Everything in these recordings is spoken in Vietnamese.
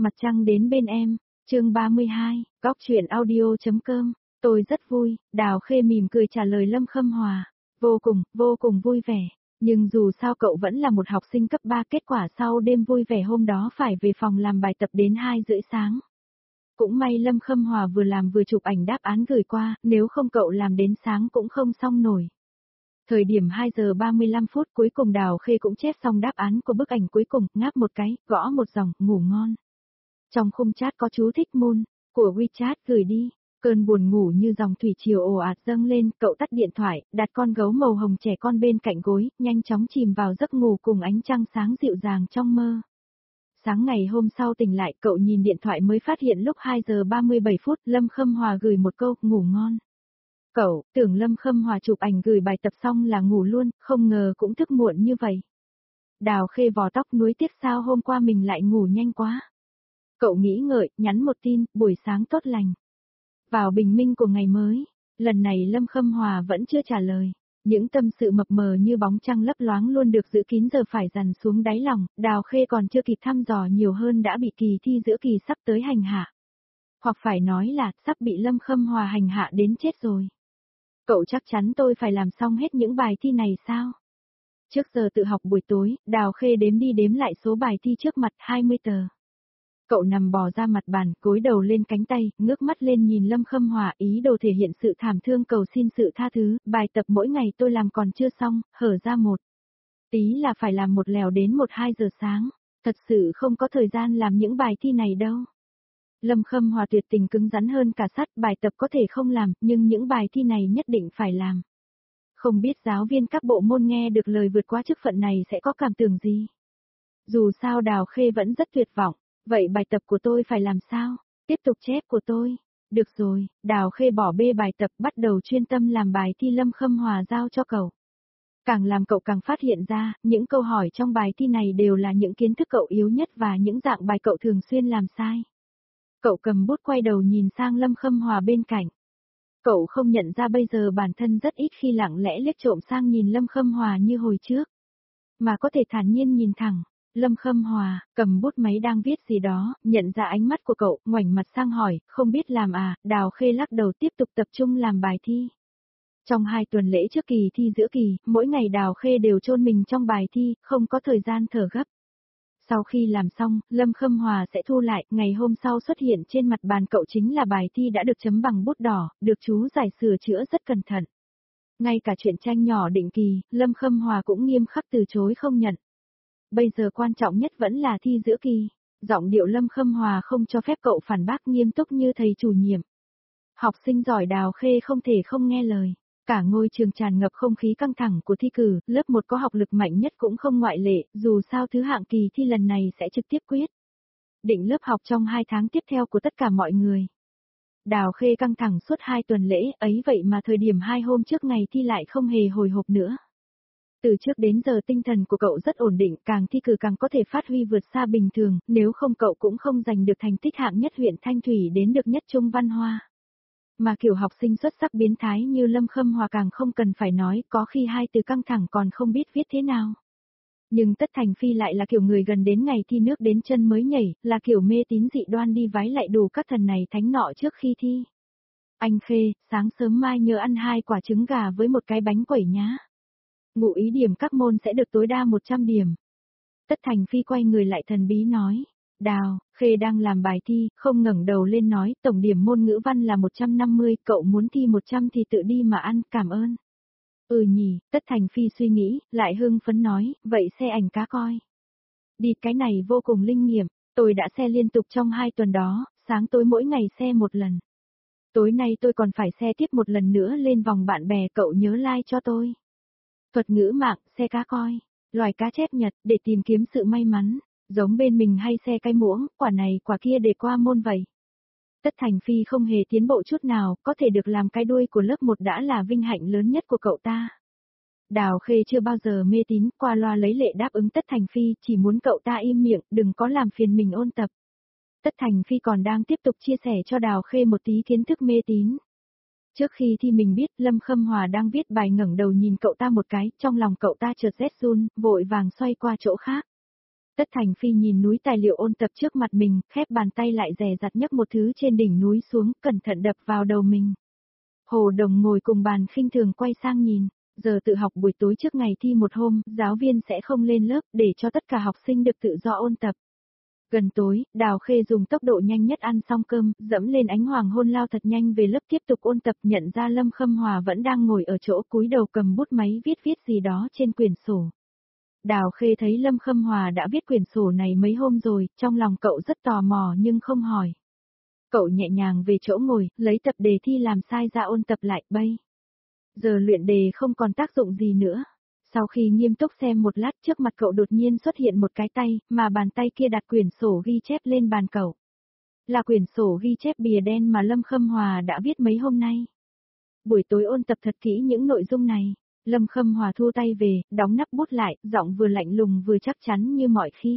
Mặt trăng đến bên em, chương 32, góc truyện audio.com, tôi rất vui, Đào Khê mỉm cười trả lời Lâm Khâm Hòa, vô cùng vui vẻ, nhưng dù sao cậu vẫn là một học sinh cấp 3, kết quả sau đêm vui vẻ hôm đó phải về phòng làm bài tập đến 2:30 sáng. Cũng may Lâm Khâm Hòa vừa làm vừa chụp ảnh đáp án gửi qua, nếu không cậu làm đến sáng cũng không xong nổi. Thời điểm 2 giờ 35 phút cuối cùng Đào Khê cũng chép xong đáp án của bức ảnh cuối cùng, ngáp một cái, gõ một dòng, ngủ ngon. Trong khung chat có chú thích môn của WeChat gửi đi, cơn buồn ngủ như dòng thủy triều ồ ạt dâng lên, cậu tắt điện thoại, đặt con gấu màu hồng trẻ con bên cạnh gối, nhanh chóng chìm vào giấc ngủ cùng ánh trăng sáng dịu dàng trong mơ. Sáng ngày hôm sau tỉnh lại, cậu nhìn điện thoại mới phát hiện lúc 2 giờ 37 phút, Lâm Khâm Hòa gửi một câu, ngủ ngon. Cậu, tưởng Lâm Khâm Hòa chụp ảnh gửi bài tập xong là ngủ luôn, không ngờ cũng thức muộn như vậy. Đào Khê vò tóc nuối tiếc sao hôm qua mình lại ngủ nhanh quá. Cậu nghĩ ngợi, nhắn một tin, buổi sáng tốt lành. Vào bình minh của ngày mới, lần này Lâm Khâm Hòa vẫn chưa trả lời. Những tâm sự mập mờ như bóng trăng lấp loáng luôn được giữ kín giờ phải dằn xuống đáy lòng, Đào Khê còn chưa kịp thăm dò nhiều hơn đã bị kỳ thi giữa kỳ sắp tới hành hạ. Hoặc phải nói là, sắp bị Lâm Khâm Hòa hành hạ đến chết rồi. Cậu chắc chắn tôi phải làm xong hết những bài thi này sao? Trước giờ tự học buổi tối, Đào Khê đếm đi đếm lại số bài thi trước mặt 20 tờ. Cậu nằm bò ra mặt bàn, gối đầu lên cánh tay, ngước mắt lên nhìn Lâm Khâm Hòa, ý đồ thể hiện sự thảm thương cầu xin sự tha thứ, bài tập mỗi ngày tôi làm còn chưa xong, hở ra một tí là phải làm một lèo đến 1-2 giờ sáng, thật sự không có thời gian làm những bài thi này đâu. Lâm Khâm Hòa tuyệt tình cứng rắn hơn cả sắt, bài tập có thể không làm, nhưng những bài thi này nhất định phải làm. Không biết giáo viên các bộ môn nghe được lời vượt qua chức phận này sẽ có cảm tưởng gì. Dù sao Đào Khê vẫn rất tuyệt vọng. Vậy bài tập của tôi phải làm sao? Tiếp tục chép của tôi. Được rồi, Đào Khê bỏ bê bài tập bắt đầu chuyên tâm làm bài thi Lâm Khâm Hòa giao cho cậu. Càng làm cậu càng phát hiện ra, những câu hỏi trong bài thi này đều là những kiến thức cậu yếu nhất và những dạng bài cậu thường xuyên làm sai. Cậu cầm bút quay đầu nhìn sang Lâm Khâm Hòa bên cạnh. Cậu không nhận ra bây giờ bản thân rất ít khi lặng lẽ liếc trộm sang nhìn Lâm Khâm Hòa như hồi trước. Mà có thể thản nhiên nhìn thẳng. Lâm Khâm Hòa, cầm bút máy đang viết gì đó, nhận ra ánh mắt của cậu, ngoảnh mặt sang hỏi, không biết làm à, Đào Khê lắc đầu tiếp tục tập trung làm bài thi. Trong 2 tuần lễ trước kỳ thi giữa kỳ, mỗi ngày Đào Khê đều chôn mình trong bài thi, không có thời gian thở gấp. Sau khi làm xong, Lâm Khâm Hòa sẽ thu lại, ngày hôm sau xuất hiện trên mặt bàn cậu chính là bài thi đã được chấm bằng bút đỏ, được chú giải sửa chữa rất cẩn thận. Ngay cả chuyện tranh nhỏ định kỳ, Lâm Khâm Hòa cũng nghiêm khắc từ chối không nhận. Bây giờ quan trọng nhất vẫn là thi giữa kỳ. Giọng điệu Lâm Khâm Hòa không cho phép cậu phản bác nghiêm túc như thầy chủ nhiệm. Học sinh giỏi Đào Khê không thể không nghe lời. Cả ngôi trường tràn ngập không khí căng thẳng của thi cử, lớp 1 có học lực mạnh nhất cũng không ngoại lệ, dù sao thứ hạng kỳ thi lần này sẽ trực tiếp quyết định lớp học trong 2 tháng tiếp theo của tất cả mọi người. Đào Khê căng thẳng suốt 2 tuần lễ, ấy vậy mà thời điểm 2 hôm trước ngày thi lại không hề hồi hộp nữa. Từ trước đến giờ tinh thần của cậu rất ổn định, càng thi cử càng có thể phát huy vượt xa bình thường, nếu không cậu cũng không giành được thành tích hạng nhất huyện Thanh Thủy đến được nhất trung văn hoa. Mà kiểu học sinh xuất sắc biến thái như Lâm Khâm Hòa càng không cần phải nói, có khi 2 từ căng thẳng còn không biết viết thế nào. Nhưng Tất Thành Phi lại là kiểu người gần đến ngày thi nước đến chân mới nhảy, là kiểu mê tín dị đoan đi vái lại đủ các thần này thánh nọ trước khi thi. Anh Khê, sáng sớm mai nhớ ăn 2 quả trứng gà với một cái bánh quẩy nhá. Ngụ ý điểm các môn sẽ được tối đa 100 điểm. Tất Thành Phi quay người lại thần bí nói. Đào, Khê đang làm bài thi, không ngẩng đầu lên nói, tổng điểm môn ngữ văn là 150, cậu muốn thi 100 thì tự đi mà ăn, cảm ơn. Ừ nhỉ, Tất Thành Phi suy nghĩ, lại hưng phấn nói, vậy xe ảnh cá coi. Đi cái này vô cùng linh nghiệm, tôi đã xe liên tục trong 2 tuần đó, sáng tối mỗi ngày xe 1 lần. Tối nay tôi còn phải xe tiếp 1 lần nữa lên vòng bạn bè, cậu nhớ like cho tôi. Thuật ngữ mạng, xe cá coi, loài cá chép Nhật, để tìm kiếm sự may mắn, giống bên mình hay xe cái muỗng, quả này quả kia để qua môn vậy. Tất Thành Phi không hề tiến bộ chút nào, có thể được làm cái đuôi của lớp 1 đã là vinh hạnh lớn nhất của cậu ta. Đào Khê chưa bao giờ mê tín, qua loa lấy lệ đáp ứng Tất Thành Phi, chỉ muốn cậu ta im miệng, đừng có làm phiền mình ôn tập. Tất Thành Phi còn đang tiếp tục chia sẻ cho Đào Khê một tí kiến thức mê tín. Trước khi thi mình biết Lâm Khâm Hòa đang viết bài ngẩng đầu nhìn cậu ta một cái, trong lòng cậu ta chợt rét run, vội vàng xoay qua chỗ khác. Tất Thành Phi nhìn núi tài liệu ôn tập trước mặt mình, khép bàn tay lại dè dặt nhấc một thứ trên đỉnh núi xuống, cẩn thận đập vào đầu mình. Hồ Đồng ngồi cùng bàn khinh thường quay sang nhìn, giờ tự học buổi tối trước ngày thi một hôm, giáo viên sẽ không lên lớp để cho tất cả học sinh được tự do ôn tập. Gần tối, Đào Khê dùng tốc độ nhanh nhất ăn xong cơm, dẫm lên ánh hoàng hôn lao thật nhanh về lớp tiếp tục ôn tập, nhận ra Lâm Khâm Hòa vẫn đang ngồi ở chỗ cúi đầu cầm bút máy viết gì đó trên quyển sổ. Đào Khê thấy Lâm Khâm Hòa đã viết quyển sổ này mấy hôm rồi, trong lòng cậu rất tò mò nhưng không hỏi. Cậu nhẹ nhàng về chỗ ngồi, lấy tập đề thi làm sai ra ôn tập lại bây. Giờ luyện đề không còn tác dụng gì nữa. Sau khi nghiêm túc xem một lát trước mặt cậu đột nhiên xuất hiện một cái tay, mà bàn tay kia đặt quyển sổ ghi chép lên bàn cậu. Là quyển sổ ghi chép bìa đen mà Lâm Khâm Hòa đã viết mấy hôm nay. Buổi tối ôn tập thật kỹ những nội dung này. Lâm Khâm Hòa thu tay về, đóng nắp bút lại, giọng vừa lạnh lùng vừa chắc chắn như mọi khi.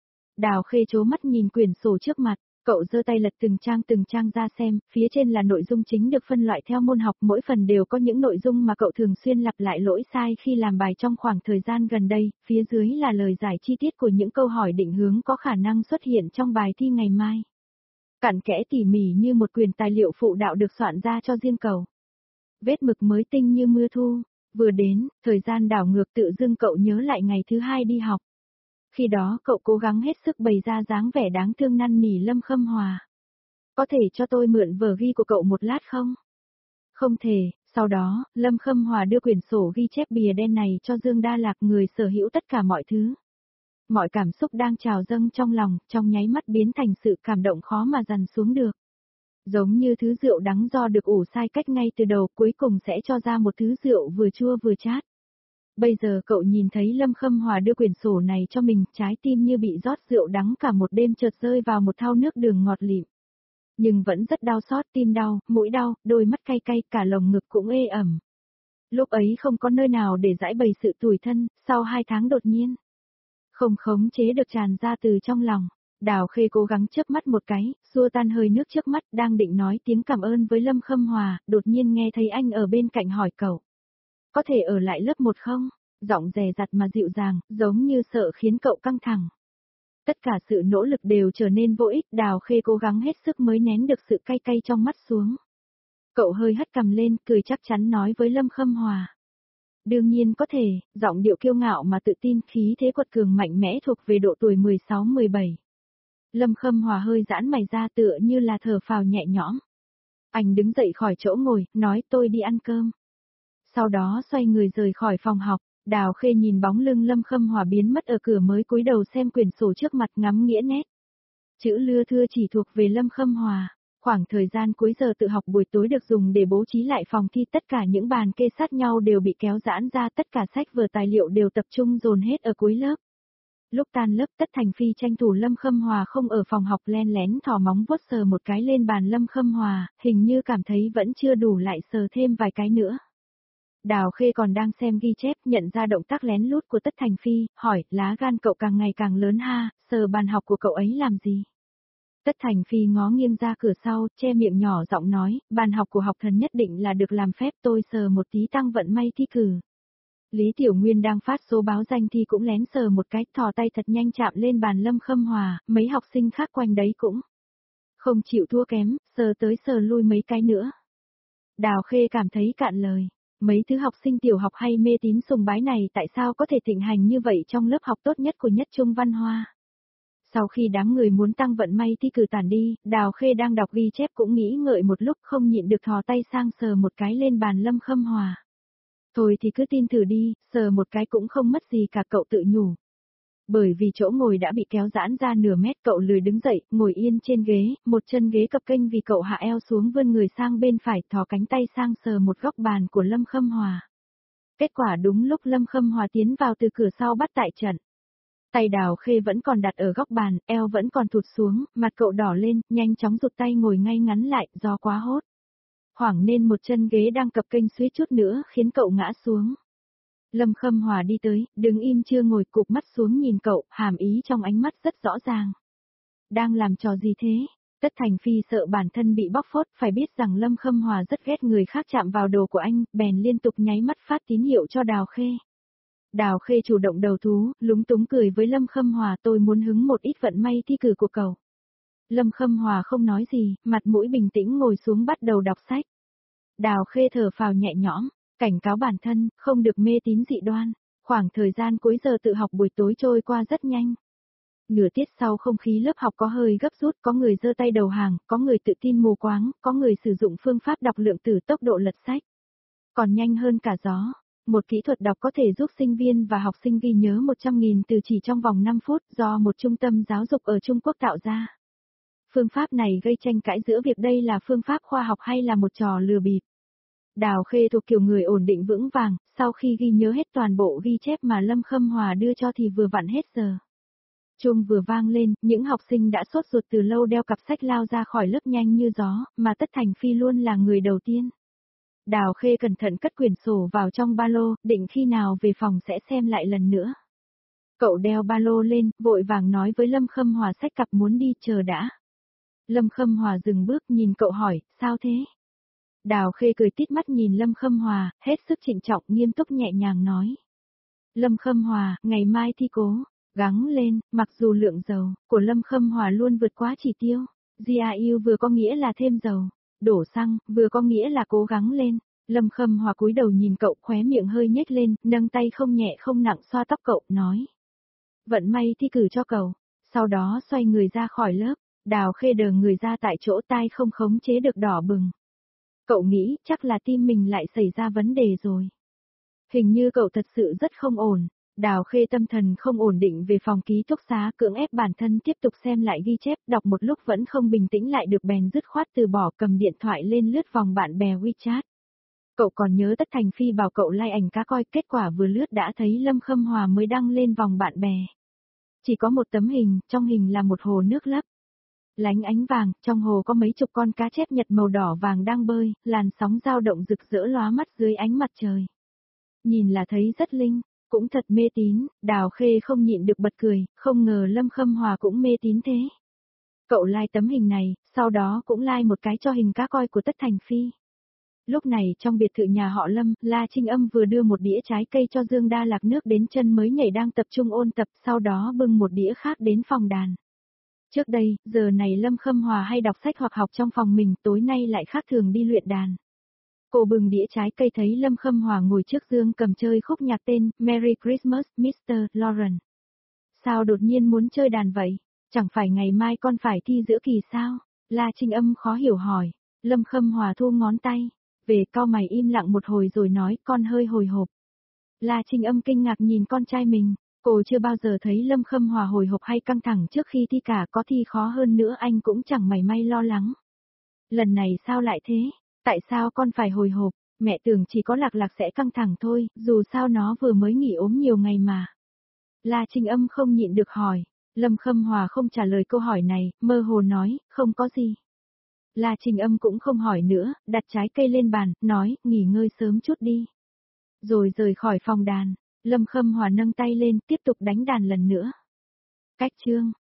Đào Khê trố mắt nhìn quyển sổ trước mặt, cậu giơ tay lật từng trang ra xem, phía trên là nội dung chính được phân loại theo môn học, mỗi phần đều có những nội dung mà cậu thường xuyên lặp lại lỗi sai khi làm bài trong khoảng thời gian gần đây, phía dưới là lời giải chi tiết của những câu hỏi định hướng có khả năng xuất hiện trong bài thi ngày mai. Cặn kẽ tỉ mỉ như một quyển tài liệu phụ đạo được soạn ra cho riêng cậu. Vết mực mới tinh như mưa thu. Vừa đến, thời gian đảo ngược tự dưng cậu nhớ lại ngày thứ hai đi học. Khi đó cậu cố gắng hết sức bày ra dáng vẻ đáng thương năn nỉ Lâm Khâm Hòa. Có thể cho tôi mượn vở ghi của cậu một lát không? Không thể, sau đó, Lâm Khâm Hòa đưa quyển sổ ghi chép bìa đen này cho Dương Đa Lạc, người sở hữu tất cả mọi thứ. Mọi cảm xúc đang trào dâng trong lòng, trong nháy mắt biến thành sự cảm động khó mà dằn xuống được. Giống như thứ rượu đắng do được ủ sai cách ngay từ đầu, cuối cùng sẽ cho ra một thứ rượu vừa chua vừa chát. Bây giờ cậu nhìn thấy Lâm Khâm Hòa đưa quyển sổ này cho mình, trái tim như bị rót rượu đắng cả một đêm chợt rơi vào một thau nước đường ngọt lịm. Nhưng vẫn rất đau xót, tim đau, mũi đau, đôi mắt cay cay, cả lồng ngực cũng ê ẩm. Lúc ấy không có nơi nào để giải bày sự tủi thân, sau 2 tháng đột nhiên. Không khống chế được tràn ra từ trong lòng. Đào Khê cố gắng chớp mắt một cái, xua tan hơi nước trước mắt, đang định nói tiếng cảm ơn với Lâm Khâm Hòa, đột nhiên nghe thấy anh ở bên cạnh hỏi cậu. Có thể ở lại lớp 1 không? Giọng dè dặt mà dịu dàng, giống như sợ khiến cậu căng thẳng. Tất cả sự nỗ lực đều trở nên vô ích, Đào Khê cố gắng hết sức mới nén được sự cay cay trong mắt xuống. Cậu hơi hất cằm lên, cười chắc chắn nói với Lâm Khâm Hòa. Đương nhiên có thể, giọng điệu kiêu ngạo mà tự tin, khí thế quật cường mạnh mẽ thuộc về độ tuổi 16-17. Lâm Khâm Hòa hơi giãn mày ra tựa như là thở phào nhẹ nhõm. Anh đứng dậy khỏi chỗ ngồi, nói tôi đi ăn cơm. Sau đó xoay người rời khỏi phòng học, Đào Khê nhìn bóng lưng Lâm Khâm Hòa biến mất ở cửa mới cúi đầu xem quyển sổ trước mặt ngắm nghĩa nét. Chữ lưa thưa chỉ thuộc về Lâm Khâm Hòa. Khoảng thời gian cuối giờ tự học buổi tối được dùng để bố trí lại phòng thi, tất cả những bàn kê sát nhau đều bị kéo giãn ra, tất cả sách vở tài liệu đều tập trung dồn hết ở cuối lớp. Lúc tan lớp, Tất Thành Phi tranh thủ Lâm Khâm Hòa không ở phòng học len lén thò móng vuốt sờ một cái lên bàn Lâm Khâm Hòa, hình như cảm thấy vẫn chưa đủ lại sờ thêm vài cái nữa. Đào Khê còn đang xem ghi chép, nhận ra động tác lén lút của Tất Thành Phi, hỏi, lá gan cậu càng ngày càng lớn ha, sờ bàn học của cậu ấy làm gì? Tất Thành Phi ngó nghiêng ra cửa sau, che miệng nhỏ giọng nói, bàn học của học thần nhất định là được làm phép, tôi sờ một tí tăng vận may thi cử. Lý Tiểu Nguyên đang phát số báo danh thi cũng lén sờ một cái, thò tay thật nhanh chạm lên bàn Lâm Khâm Hòa, mấy học sinh khác quanh đấy cũng không chịu thua kém, sờ tới sờ lui mấy cái nữa. Đào Khê cảm thấy cạn lời, mấy thứ học sinh tiểu học hay mê tín sùng bái này tại sao có thể thịnh hành như vậy trong lớp học tốt nhất của Nhất Trung Văn Hoa. Sau khi đám người muốn tăng vận may thi cử tản đi, Đào Khê đang đọc ghi chép cũng nghĩ ngợi một lúc, không nhịn được thò tay sang sờ một cái lên bàn Lâm Khâm Hòa. Thôi thì cứ tin thử đi, sờ một cái cũng không mất gì cả, cậu tự nhủ. Bởi vì chỗ ngồi đã bị kéo giãn ra nửa mét, cậu lười đứng dậy, ngồi yên trên ghế, một chân ghế cập kênh vì cậu hạ eo xuống, vươn người sang bên phải, thò cánh tay sang sờ một góc bàn của Lâm Khâm Hòa. Kết quả đúng lúc Lâm Khâm Hòa tiến vào từ cửa sau bắt tại trận. Tay Đào Khê vẫn còn đặt ở góc bàn, eo vẫn còn thụt xuống, mặt cậu đỏ lên, nhanh chóng rụt tay ngồi ngay ngắn lại, do quá hốt. Hoảng nên một chân ghế đang cập kênh suýt chút nữa khiến cậu ngã xuống. Lâm Khâm Hòa đi tới, đứng im chưa ngồi, cụp mắt xuống nhìn cậu, hàm ý trong ánh mắt rất rõ ràng. Đang làm trò gì thế? Tất Thành Phi sợ bản thân bị bóc phốt, phải biết rằng Lâm Khâm Hòa rất ghét người khác chạm vào đồ của anh, bèn liên tục nháy mắt phát tín hiệu cho Đào Khê. Đào Khê chủ động đầu thú, lúng túng cười với Lâm Khâm Hòa, tôi muốn hứng một ít vận may thi cử của cậu. Lâm Khâm Hòa không nói gì, mặt mũi bình tĩnh ngồi xuống bắt đầu đọc sách. Đào Khê thở phào nhẹ nhõm, cảnh cáo bản thân, không được mê tín dị đoan. Khoảng thời gian cuối giờ tự học buổi tối trôi qua rất nhanh. Nửa tiết sau không khí lớp học có hơi gấp rút, có người giơ tay đầu hàng, có người tự tin mù quáng, có người sử dụng phương pháp đọc lượng tử tốc độ lật sách. Còn nhanh hơn cả gió, một kỹ thuật đọc có thể giúp sinh viên và học sinh ghi nhớ 100.000 từ chỉ trong vòng 5 phút do một trung tâm giáo dục ở Trung Quốc tạo ra. Phương pháp này gây tranh cãi giữa việc đây là phương pháp khoa học hay là một trò lừa bịp. Đào Khê thuộc kiểu người ổn định vững vàng, sau khi ghi nhớ hết toàn bộ ghi chép mà Lâm Khâm Hòa đưa cho thì vừa vặn hết giờ. Chuông vừa vang lên, những học sinh đã sốt ruột từ lâu đeo cặp sách lao ra khỏi lớp nhanh như gió, mà Tất Thành Phi luôn là người đầu tiên. Đào Khê cẩn thận cất quyển sổ vào trong ba lô, định khi nào về phòng sẽ xem lại lần nữa. Cậu đeo ba lô lên, vội vàng nói với Lâm Khâm Hòa xách cặp muốn đi, chờ đã. Lâm Khâm Hòa dừng bước nhìn cậu hỏi, sao thế? Đào Khê cười tít mắt nhìn Lâm Khâm Hòa, hết sức trịnh trọng nghiêm túc nhẹ nhàng nói. Lâm Khâm Hòa, ngày mai thi cố, gắng lên, mặc dù lượng dầu của Lâm Khâm Hòa luôn vượt quá chỉ tiêu. GIU vừa có nghĩa là thêm dầu, đổ xăng, vừa có nghĩa là cố gắng lên. Lâm Khâm Hòa cúi đầu nhìn cậu, khóe miệng hơi nhếch lên, nâng tay không nhẹ không nặng xoa tóc cậu, nói. Vận may thi cử cho cậu. Sau đó xoay người ra khỏi lớp, Đào Khê đờ người ra tại chỗ, tai không khống chế được đỏ bừng. Cậu nghĩ chắc là tim mình lại xảy ra vấn đề rồi. Hình như cậu thật sự rất không ổn. Đào Khê tâm thần không ổn định về phòng ký túc xá, cưỡng ép bản thân tiếp tục xem lại ghi chép, đọc một lúc vẫn không bình tĩnh lại được bèn dứt khoát từ bỏ, cầm điện thoại lên lướt vòng bạn bè WeChat. Cậu còn nhớ Tất Thành Phi bảo cậu like ảnh cá coi, kết quả vừa lướt đã thấy Lâm Khâm Hòa mới đăng lên vòng bạn bè. Chỉ có một tấm hình, trong hình là một hồ nước lấp lánh ánh vàng, trong hồ có mấy chục con cá chép nhật màu đỏ vàng đang bơi, làn sóng dao động rực rỡ lóa mắt dưới ánh mặt trời. Nhìn là thấy rất linh, cũng thật mê tín, Đào Khê không nhịn được bật cười, không ngờ Lâm Khâm Hòa cũng mê tín thế. Cậu like tấm hình này, sau đó cũng like một cái cho hình cá coi của Tất Thành Phi. Lúc này trong biệt thự nhà họ Lâm, La Trinh Âm vừa đưa một đĩa trái cây cho Dương Đa Lạc, nước đến chân mới nhảy đang tập trung ôn tập, sau đó bưng một đĩa khác đến phòng đàn. Trước đây, giờ này Lâm Khâm Hòa hay đọc sách hoặc học trong phòng mình, tối nay lại khác thường đi luyện đàn. Cô bừng đĩa trái cây thấy Lâm Khâm Hòa ngồi trước giường cầm chơi khúc nhạc tên Merry Christmas, Mr. Lawrence. Sao đột nhiên muốn chơi đàn vậy? Chẳng phải ngày mai con phải thi giữa kỳ sao? La Trinh Âm khó hiểu hỏi. Lâm Khâm Hòa thu ngón tay. Về cau mày im lặng một hồi rồi nói, con hơi hồi hộp. La Trinh Âm kinh ngạc nhìn con trai mình. Cô chưa bao giờ thấy Lâm Khâm Hòa hồi hộp hay căng thẳng trước khi thi cả, có thi khó hơn nữa anh cũng chẳng mảy may lo lắng. Lần này sao lại thế? Tại sao con phải hồi hộp? Mẹ tưởng chỉ có Lạc Lạc sẽ căng thẳng thôi, dù sao nó vừa mới nghỉ ốm nhiều ngày mà. La Trinh Âm không nhịn được hỏi. Lâm Khâm Hòa không trả lời câu hỏi này, mơ hồ nói, không có gì. La Trinh Âm cũng không hỏi nữa, đặt trái cây lên bàn, nói, nghỉ ngơi sớm chút đi. Rồi rời khỏi phòng đàn, Lâm Khâm Hòa nâng tay lên, tiếp tục đánh đàn lần nữa. Cách chương